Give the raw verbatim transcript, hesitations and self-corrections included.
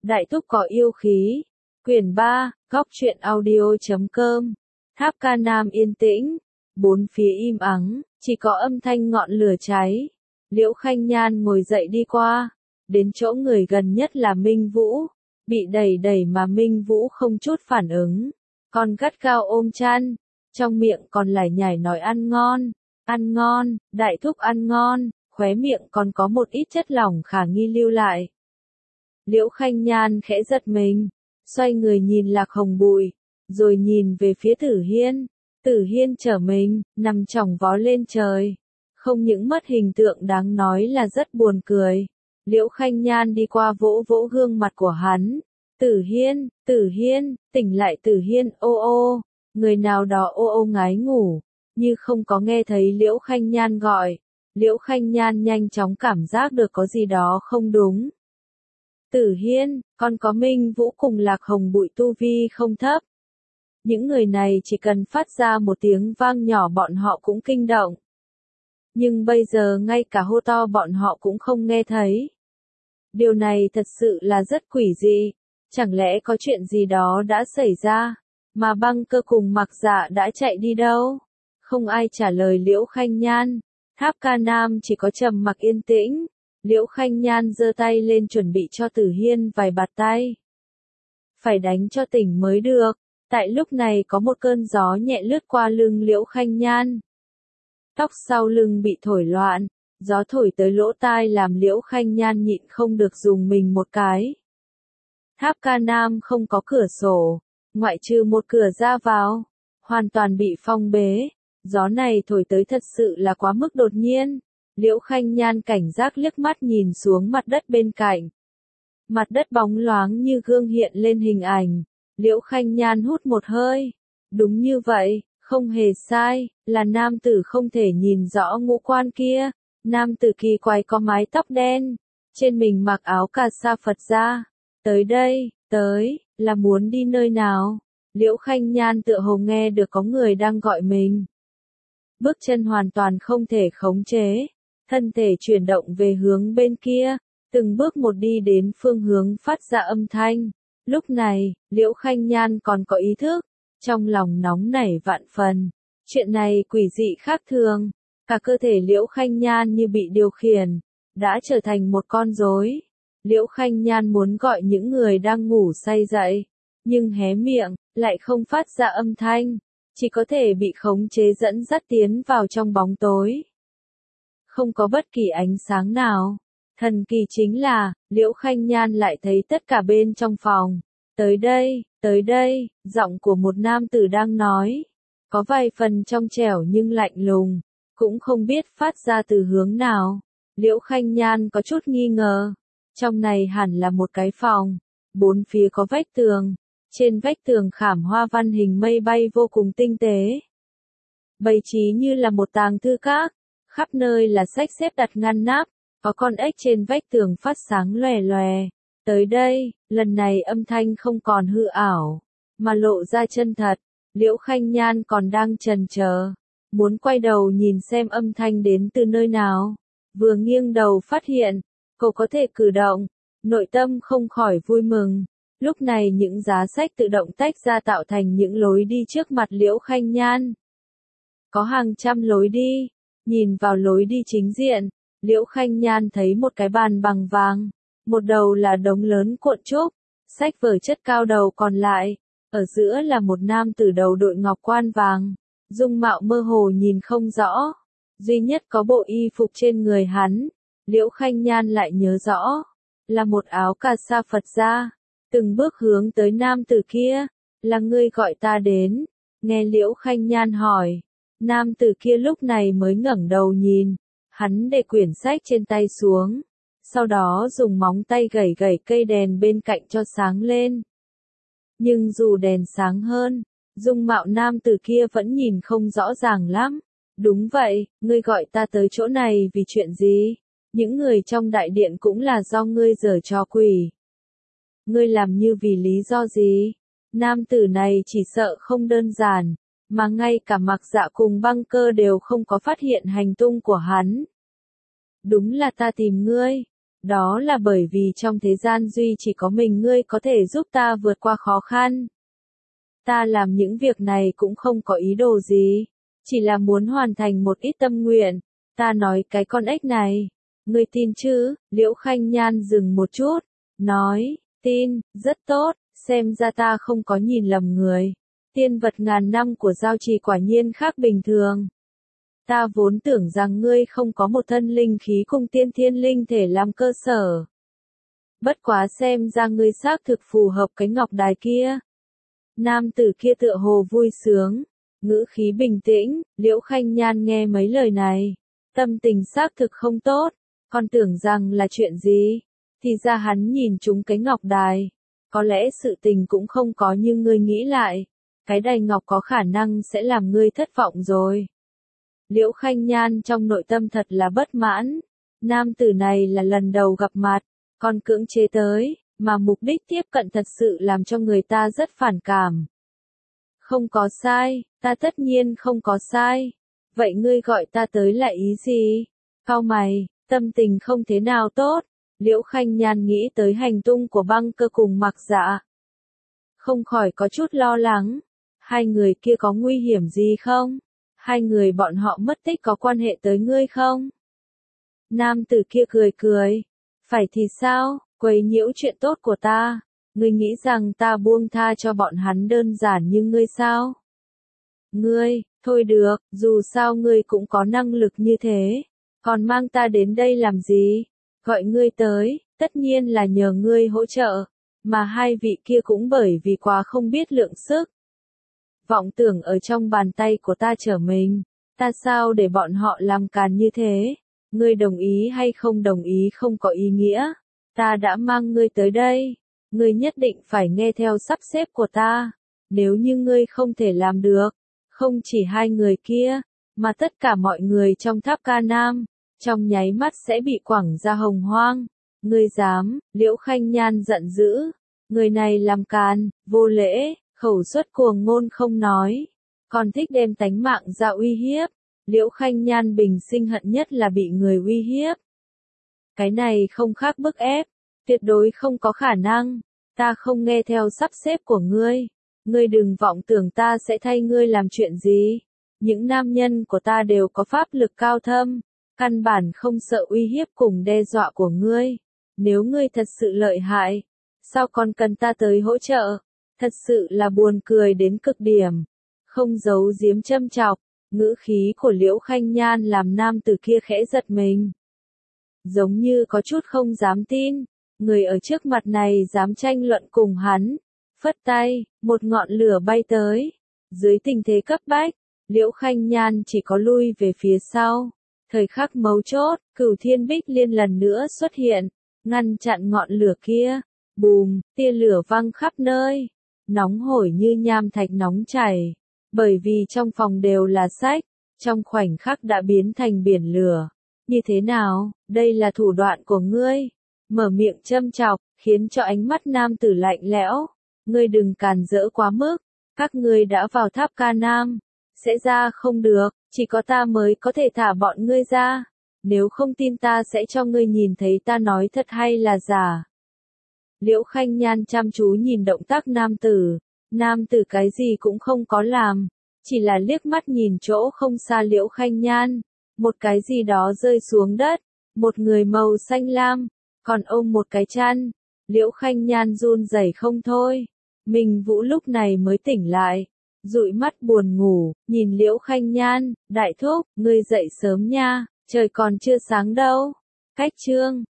Đại thúc có yêu khí. Quyển ba, góc truyện audio chấm com. Tháp Ca Nam yên tĩnh, bốn phía im ắng, chỉ có âm thanh ngọn lửa cháy. Liễu Khanh Nhan ngồi dậy đi qua, đến chỗ người gần nhất là Minh Vũ, bị đẩy đẩy mà Minh Vũ không chút phản ứng, còn gắt gao ôm chăn, trong miệng còn lải nhải nói ăn ngon, ăn ngon, đại thúc ăn ngon, khóe miệng còn có một ít chất lỏng khả nghi lưu lại. Liễu Khanh Nhan khẽ giật mình, xoay người nhìn Lạc Hồng Bụi, rồi nhìn về phía Tử Hiên. Tử Hiên trở mình, nằm chỏng vó lên trời. Không những mất hình tượng đáng nói là rất buồn cười. Liễu Khanh Nhan đi qua vỗ vỗ gương mặt của hắn. Tử Hiên, Tử Hiên, tỉnh lại Tử Hiên, ô ô. Người nào đó ô ô ngái ngủ, như không có nghe thấy Liễu Khanh Nhan gọi. Liễu Khanh Nhan nhanh chóng cảm giác được có gì đó không đúng. Tử Hiên, con có Minh Vũ cùng Lạc Hồng Bụi tu vi không thấp. Những người này chỉ cần phát ra một tiếng vang nhỏ bọn họ cũng kinh động. Nhưng bây giờ ngay cả hô to bọn họ cũng không nghe thấy. Điều này thật sự là rất quỷ dị. Chẳng lẽ có chuyện gì đó đã xảy ra, mà Băng Cơ cùng Mặc Dạ đã chạy đi đâu? Không ai trả lời Liễu Khanh Nhan. Tháp Ca Nam chỉ có trầm mặc yên tĩnh. Liễu Khanh Nhan giơ tay lên chuẩn bị cho Tử Hiên vài bạt tay. Phải đánh cho tỉnh mới được. Tại lúc này có một cơn gió nhẹ lướt qua lưng Liễu Khanh Nhan. Tóc sau lưng bị thổi loạn, gió thổi tới lỗ tai làm Liễu Khanh Nhan nhịn không được dùng mình một cái. Tháp Ca Nam không có cửa sổ, ngoại trừ một cửa ra vào, hoàn toàn bị phong bế. Gió này thổi tới thật sự là quá mức đột nhiên. Liễu Khanh Nhan cảnh giác liếc mắt nhìn xuống mặt đất bên cạnh. Mặt đất bóng loáng như gương hiện lên hình ảnh. Liễu Khanh Nhan hút một hơi. Đúng như vậy, không hề sai, là nam tử không thể nhìn rõ ngũ quan kia. Nam tử kỳ quái có mái tóc đen, trên mình mặc áo cà sa Phật gia. Tới đây, tới, là muốn đi nơi nào? Liễu Khanh Nhan tựa hồ nghe được có người đang gọi mình. Bước chân hoàn toàn không thể khống chế, thân thể chuyển động về hướng bên kia, từng bước một đi đến phương hướng phát ra âm thanh. Lúc này, Liễu Khanh Nhan còn có ý thức, trong lòng nóng nảy vạn phần. Chuyện này quỷ dị khác thường, cả cơ thể Liễu Khanh Nhan như bị điều khiển, đã trở thành một con rối. Liễu Khanh Nhan muốn gọi những người đang ngủ say dậy, nhưng hé miệng, lại không phát ra âm thanh, chỉ có thể bị khống chế dẫn dắt tiến vào trong bóng tối. Không có bất kỳ ánh sáng nào. Thần kỳ chính là, Liễu Khanh Nhan lại thấy tất cả bên trong phòng. Tới đây, tới đây, giọng của một nam tử đang nói. Có vài phần trong trẻo nhưng lạnh lùng, cũng không biết phát ra từ hướng nào. Liễu Khanh Nhan có chút nghi ngờ. Trong này hẳn là một cái phòng. Bốn phía có vách tường. Trên vách tường khảm hoa văn hình mây bay vô cùng tinh tế. Bày trí như là một tàng thư các. Khắp nơi là sách xếp đặt ngăn nắp. Có con ếch trên vách tường phát sáng lòe lòe. Tới đây, lần này âm thanh không còn hư ảo, mà lộ ra chân thật. Liễu Khanh Nhan còn đang chần chờ, muốn quay đầu nhìn xem âm thanh đến từ nơi nào. Vừa nghiêng đầu phát hiện, cô có thể cử động, nội tâm không khỏi vui mừng. Lúc này những giá sách tự động tách ra tạo thành những lối đi trước mặt Liễu Khanh Nhan. Có hàng trăm lối đi, nhìn vào lối đi chính diện. Liễu Khanh Nhan thấy một cái bàn bằng vàng, một đầu là đống lớn cuộn trúc, sách vở chất cao đầu còn lại, ở giữa là một nam tử đầu đội ngọc quan vàng, dung mạo mơ hồ nhìn không rõ, duy nhất có bộ y phục trên người hắn, Liễu Khanh Nhan lại nhớ rõ, là một áo cà sa Phật gia, từng bước hướng tới nam tử kia, là ngươi gọi ta đến, nghe Liễu Khanh Nhan hỏi, nam tử kia lúc này mới ngẩng đầu nhìn. Hắn để quyển sách trên tay xuống, sau đó dùng móng tay gẩy gẩy cây đèn bên cạnh cho sáng lên. Nhưng dù đèn sáng hơn, dung mạo nam tử kia vẫn nhìn không rõ ràng lắm. Đúng vậy, ngươi gọi ta tới chỗ này vì chuyện gì? Những người trong đại điện cũng là do ngươi giở trò quỷ. Ngươi làm như vì lý do gì? Nam tử này chỉ sợ không đơn giản. Mà ngay cả Mặc Dạ cùng Băng Cơ đều không có phát hiện hành tung của hắn. Đúng là ta tìm ngươi. Đó là bởi vì trong thế gian duy chỉ có mình ngươi có thể giúp ta vượt qua khó khăn. Ta làm những việc này cũng không có ý đồ gì, chỉ là muốn hoàn thành một ít tâm nguyện. Ta nói cái con ếch này, ngươi tin chứ? Liễu Khanh Nhan dừng một chút, nói, tin, rất tốt, xem ra ta không có nhìn lầm người. Tiên vật ngàn năm của giao trì quả nhiên khác bình thường. Ta vốn tưởng rằng ngươi không có một thân linh khí cùng tiên thiên linh thể làm cơ sở. Bất quá xem ra ngươi xác thực phù hợp cái ngọc đài kia. Nam tử kia tựa hồ vui sướng, ngữ khí bình tĩnh. Liễu Khanh Nhan nghe mấy lời này, tâm tình xác thực không tốt, còn tưởng rằng là chuyện gì, thì ra hắn nhìn trúng cái ngọc đài. Có lẽ sự tình cũng không có như ngươi nghĩ lại, cái đài ngọc có khả năng sẽ làm ngươi thất vọng rồi. Liễu Khanh Nhan trong nội tâm thật là bất mãn, nam tử này là lần đầu gặp mặt, còn cưỡng chế tới, mà mục đích tiếp cận thật sự làm cho người ta rất phản cảm. Không có sai, ta tất nhiên không có sai. Vậy ngươi gọi ta tới là ý gì? Cau mày, tâm tình không thế nào tốt. Liễu Khanh Nhan nghĩ tới hành tung của Băng Cơ cùng Mặc Dạ, không khỏi có chút lo lắng. Hai người kia có nguy hiểm gì không? Hai người bọn họ mất tích có quan hệ tới ngươi không? Nam tử kia cười cười. Phải thì sao, quấy nhiễu chuyện tốt của ta. Ngươi nghĩ rằng ta buông tha cho bọn hắn đơn giản như ngươi sao? Ngươi, thôi được, dù sao ngươi cũng có năng lực như thế. Còn mang ta đến đây làm gì? Gọi ngươi tới, tất nhiên là nhờ ngươi hỗ trợ. Mà hai vị kia cũng bởi vì quá không biết lượng sức. Vọng tưởng ở trong bàn tay của ta trở mình. Ta sao để bọn họ làm càn như thế? Ngươi đồng ý hay không đồng ý không có ý nghĩa. Ta đã mang ngươi tới đây. Ngươi nhất định phải nghe theo sắp xếp của ta. Nếu như ngươi không thể làm được, không chỉ hai người kia, mà tất cả mọi người trong tháp Ca Nam, trong nháy mắt sẽ bị quẳng ra hồng hoang. Ngươi dám? Liễu Khanh Nhan giận dữ. Người này làm càn, vô lễ, khẩu suất cuồng ngôn không nói, còn thích đem tánh mạng ra uy hiếp. Liễu Khanh Nhan bình sinh hận nhất là bị người uy hiếp. Cái này không khác bức ép, tuyệt đối không có khả năng. Ta không nghe theo sắp xếp của ngươi. Ngươi đừng vọng tưởng ta sẽ thay ngươi làm chuyện gì. Những nam nhân của ta đều có pháp lực cao thâm, căn bản không sợ uy hiếp cùng đe dọa của ngươi. Nếu ngươi thật sự lợi hại, sao còn cần ta tới hỗ trợ? Thật sự là buồn cười đến cực điểm. Không giấu giếm châm chọc, ngữ khí của Liễu Khanh Nhan làm nam tử kia khẽ giật mình. Giống như có chút không dám tin, người ở trước mặt này dám tranh luận cùng hắn. Phất tay, một ngọn lửa bay tới. Dưới tình thế cấp bách, Liễu Khanh Nhan chỉ có lui về phía sau. Thời khắc mấu chốt, Cửu Thiên Bích Liên lần nữa xuất hiện, ngăn chặn ngọn lửa kia. Bùm, tia lửa văng khắp nơi, nóng hổi như nham thạch nóng chảy. Bởi vì trong phòng đều là sách, trong khoảnh khắc đã biến thành biển lửa. Như thế nào, đây là thủ đoạn của ngươi? Mở miệng châm chọc, khiến cho ánh mắt nam tử lạnh lẽo. Ngươi đừng càn rỡ quá mức, các ngươi đã vào tháp Ca Nam, sẽ ra không được, chỉ có ta mới có thể thả bọn ngươi ra. Nếu không tin ta sẽ cho ngươi nhìn thấy ta nói thật hay là giả. Liễu Khanh Nhan chăm chú nhìn động tác nam tử, nam tử cái gì cũng không có làm, chỉ là liếc mắt nhìn chỗ không xa Liễu Khanh Nhan, một cái gì đó rơi xuống đất, một người màu xanh lam, còn ôm một cái chăn. Liễu Khanh Nhan run rẩy không thôi. Minh Vũ lúc này mới tỉnh lại, dụi mắt buồn ngủ, nhìn Liễu Khanh Nhan, đại thúc, ngươi dậy sớm nha, trời còn chưa sáng đâu. Cách chương